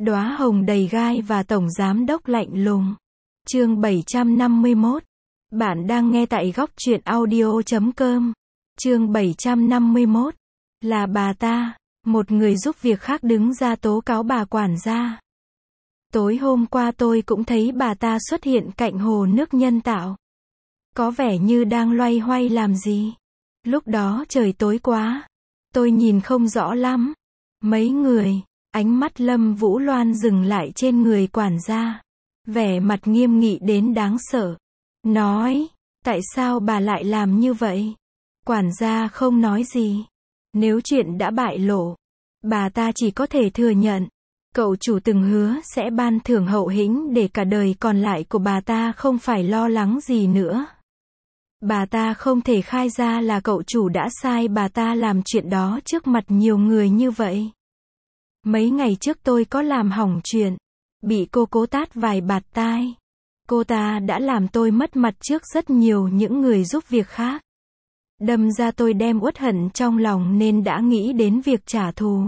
Đóa hồng đầy gai và tổng giám đốc lạnh lùng. Chương 751. Bạn đang nghe tại góc truyện audio.com. Chương 751. Là bà ta. Một người giúp việc khác đứng ra tố cáo bà quản gia. Tối hôm qua tôi cũng thấy bà ta xuất hiện cạnh hồ nước nhân tạo. Có vẻ như đang loay hoay làm gì. Lúc đó trời tối quá. Tôi nhìn không rõ lắm. Mấy người. Ánh mắt Lâm Vũ Loan dừng lại trên người quản gia. Vẻ mặt nghiêm nghị đến đáng sợ. Nói, tại sao bà lại làm như vậy? Quản gia không nói gì. Nếu chuyện đã bại lộ, bà ta chỉ có thể thừa nhận. Cậu chủ từng hứa sẽ ban thưởng hậu hĩnh để cả đời còn lại của bà ta không phải lo lắng gì nữa. Bà ta không thể khai ra là cậu chủ đã sai bà ta làm chuyện đó trước mặt nhiều người như vậy. Mấy ngày trước tôi có làm hỏng chuyện, bị cô cố tát vài bạt tai. Cô ta đã làm tôi mất mặt trước rất nhiều những người giúp việc khác. Đâm ra tôi đem uất hận trong lòng nên đã nghĩ đến việc trả thù.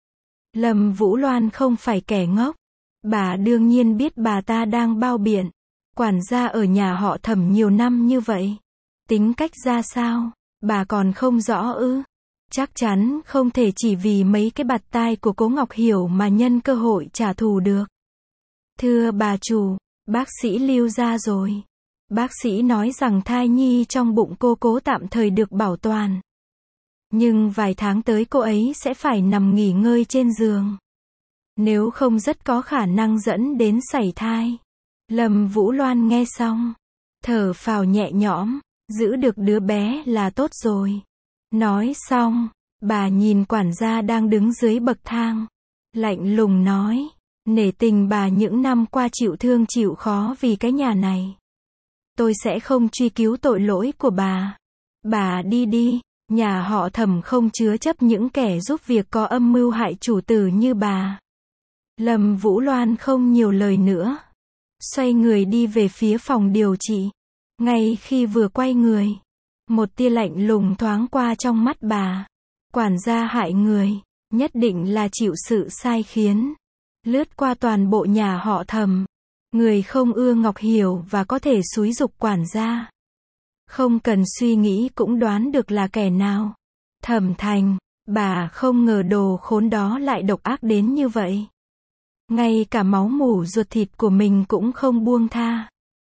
Lâm Vũ Loan không phải kẻ ngốc. Bà đương nhiên biết bà ta đang bao biện. Quản gia ở nhà họ Thẩm nhiều năm như vậy. Tính cách ra sao, bà còn không rõ ư? Chắc chắn không thể chỉ vì mấy cái bạt tai của Cố Ngọc Hiểu mà nhân cơ hội trả thù được. Thưa bà chủ, bác sĩ Lưu ra rồi. Bác sĩ nói rằng thai nhi trong bụng cô Cố tạm thời được bảo toàn. Nhưng vài tháng tới cô ấy sẽ phải nằm nghỉ ngơi trên giường. Nếu không rất có khả năng dẫn đến sảy thai. Lâm Vũ Loan nghe xong, thở phào nhẹ nhõm, giữ được đứa bé là tốt rồi. Nói xong, bà nhìn quản gia đang đứng dưới bậc thang. Lạnh lùng nói, nể tình bà những năm qua chịu thương chịu khó vì cái nhà này. Tôi sẽ không truy cứu tội lỗi của bà. Bà đi đi, nhà họ Thẩm không chứa chấp những kẻ giúp việc có âm mưu hại chủ tử như bà. Lâm Vũ Loan không nhiều lời nữa. Xoay người đi về phía phòng điều trị. Ngay khi vừa quay người, một tia lạnh lùng thoáng qua trong mắt bà. Quản gia hại người, nhất định là chịu sự sai khiến. Lướt qua toàn bộ nhà họ Thẩm. Người không ưa Ngọc Hiểu và có thể xúi giục quản gia. Không cần suy nghĩ cũng đoán được là kẻ nào. Thẩm Thành, bà không ngờ đồ khốn đó lại độc ác đến như vậy. Ngay cả máu mủ ruột thịt của mình cũng không buông tha.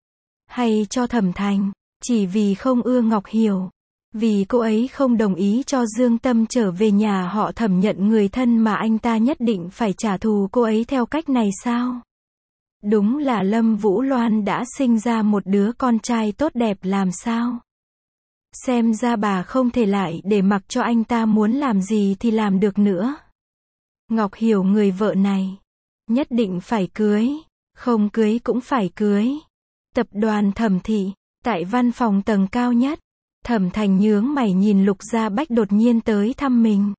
Hay cho Thẩm Thành, chỉ vì không ưa Ngọc Hiểu. Vì cô ấy không đồng ý cho Dương Tâm trở về nhà họ Thẩm nhận người thân mà anh ta nhất định phải trả thù cô ấy theo cách này sao? Đúng là Lâm Vũ Loan đã sinh ra một đứa con trai tốt đẹp làm sao? Xem ra bà không thể lại để mặc cho anh ta muốn làm gì thì làm được nữa. Ngọc Hiểu người vợ này, nhất định phải cưới, không cưới cũng phải cưới. Tập đoàn Thẩm thị, tại văn phòng tầng cao nhất, Thẩm Thành nhướng mày nhìn Lục Gia Bách đột nhiên tới thăm mình.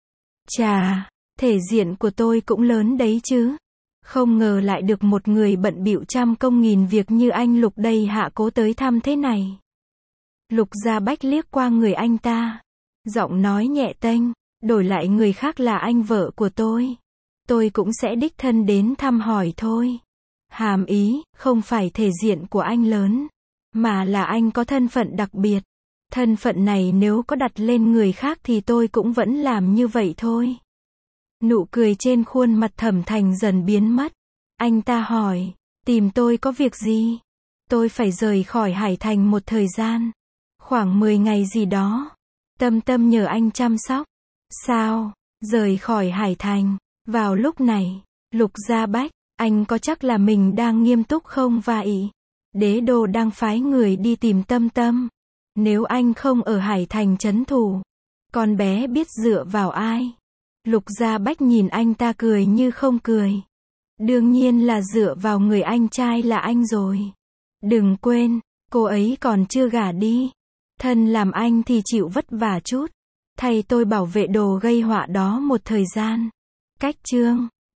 Chà, thể diện của tôi cũng lớn đấy chứ. Không ngờ lại được một người bận bịu trăm công nghìn việc như anh Lục đây hạ cố tới thăm thế này. Lục Gia Bách liếc qua người anh ta. Giọng nói nhẹ tênh, đổi lại người khác là anh vợ của tôi cũng sẽ đích thân đến thăm hỏi thôi. Hàm ý, không phải thể diện của anh lớn, mà là anh có thân phận đặc biệt. Thân phận này nếu có đặt lên người khác thì tôi cũng vẫn làm như vậy thôi. Nụ cười trên khuôn mặt Thẩm Thành dần biến mất. Anh ta hỏi, tìm tôi có việc gì? Tôi phải rời khỏi Hải Thành một thời gian. Khoảng 10 ngày gì đó. Tâm Tâm nhờ anh chăm sóc. Sao? Rời khỏi Hải Thành. Vào lúc này, Lục Gia Bách, anh có chắc là mình đang nghiêm túc không vậy? Đế đô đang phái người đi tìm Tâm Tâm. Nếu anh không ở Hải Thành trấn thủ, con bé biết dựa vào ai? Lục Gia Bách nhìn anh ta cười như không cười. Đương nhiên là dựa vào người anh trai là anh rồi. Đừng quên, cô ấy còn chưa gả đi. Thân làm anh thì chịu vất vả chút. Thay tôi bảo vệ đồ gây họa đó một thời gian. Cách chương